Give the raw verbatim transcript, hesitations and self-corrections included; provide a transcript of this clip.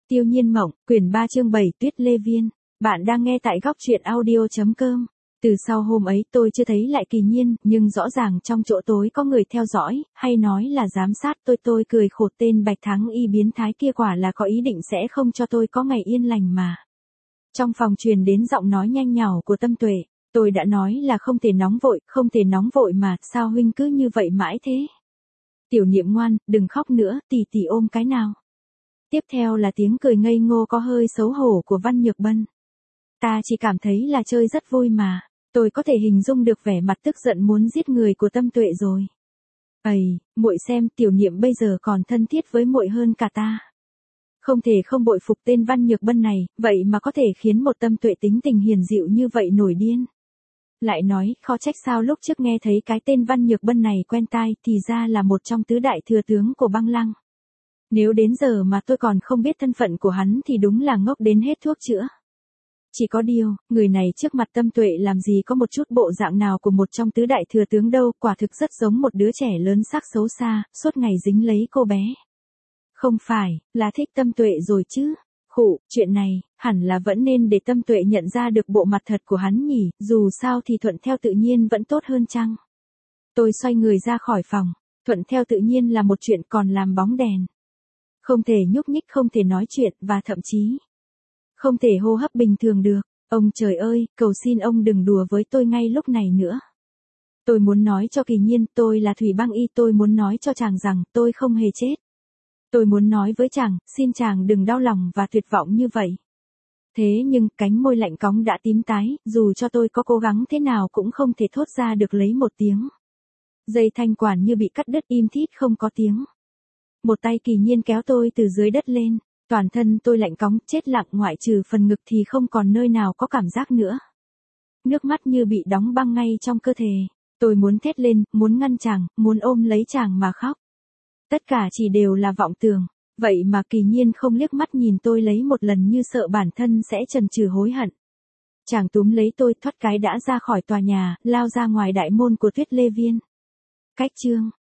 Tiêu Nhiên Mộng, quyển ba chương bảy Tuyết Lê Viên. Bạn đang nghe tại góc truyện audio chấm com. Từ sau hôm ấy tôi chưa thấy lại Kỳ Nhiên, nhưng rõ ràng trong chỗ tối có người theo dõi, hay nói là giám sát tôi. Tôi cười khổ, tên Bạch Thắng Y biến thái kia quả là có ý định sẽ không cho tôi có ngày yên lành mà. Trong phòng truyền đến giọng nói nhanh nhảu của Tâm Tuệ. Tôi đã nói là không thể nóng vội, không thể nóng vội mà, sao huynh cứ như vậy mãi thế? Tiểu Niệm ngoan, đừng khóc nữa, tỷ tỷ ôm cái nào. Tiếp theo là tiếng cười ngây ngô có hơi xấu hổ của Văn Nhược Bân. Ta chỉ cảm thấy là chơi rất vui mà. Tôi có thể hình dung được vẻ mặt tức giận muốn giết người của Tâm Tuệ rồi. Ầy, muội xem, Tiểu Niệm bây giờ còn thân thiết với muội hơn cả ta. Không thể không bội phục tên Văn Nhược Bân này, vậy mà có thể khiến một Tâm Tuệ tính tình hiền dịu như vậy nổi điên. Lại nói, khó trách sao lúc trước nghe thấy cái tên Văn Nhược Bân này quen tai, thì ra là một trong tứ đại thừa tướng của Băng Lăng. Nếu đến giờ mà tôi còn không biết thân phận của hắn thì đúng là ngốc đến hết thuốc chữa. Chỉ có điều, người này trước mặt Tâm Tuệ làm gì có một chút bộ dạng nào của một trong tứ đại thừa tướng đâu, quả thực rất giống một đứa trẻ lớn sắc xấu xa, suốt ngày dính lấy cô bé. Không phải, là thích Tâm Tuệ rồi chứ. Khụ, chuyện này, hẳn là vẫn nên để Tâm Tuệ nhận ra được bộ mặt thật của hắn nhỉ, dù sao thì thuận theo tự nhiên vẫn tốt hơn chăng. Tôi xoay người ra khỏi phòng, thuận theo tự nhiên là một chuyện, còn làm bóng đèn. Không thể nhúc nhích, không thể nói chuyện, và thậm chí không thể hô hấp bình thường được. Ông trời ơi, cầu xin ông đừng đùa với tôi ngay lúc này nữa. Tôi muốn nói cho Kỳ Nhiên, tôi là Thủy Băng Y, tôi muốn nói cho chàng rằng tôi không hề chết. Tôi muốn nói với chàng, xin chàng đừng đau lòng và tuyệt vọng như vậy. Thế nhưng, cánh môi lạnh cóng đã tím tái, dù cho tôi có cố gắng thế nào cũng không thể thốt ra được lấy một tiếng. Dây thanh quản như bị cắt đứt, im thít không có tiếng. Một tay Kỳ Nhiên kéo tôi từ dưới đất lên, toàn thân tôi lạnh cóng, chết lặng, ngoại trừ phần ngực thì không còn nơi nào có cảm giác nữa. Nước mắt như bị đóng băng ngay trong cơ thể, tôi muốn thét lên, muốn ngăn chàng, muốn ôm lấy chàng mà khóc. Tất cả chỉ đều là vọng tưởng, vậy mà Kỳ Nhiên không liếc mắt nhìn tôi lấy một lần như sợ bản thân sẽ chần chừ hối hận. Chàng túm lấy tôi, thoát cái đã ra khỏi tòa nhà, lao ra ngoài đại môn của Tuyết Lê Viên. Cách chương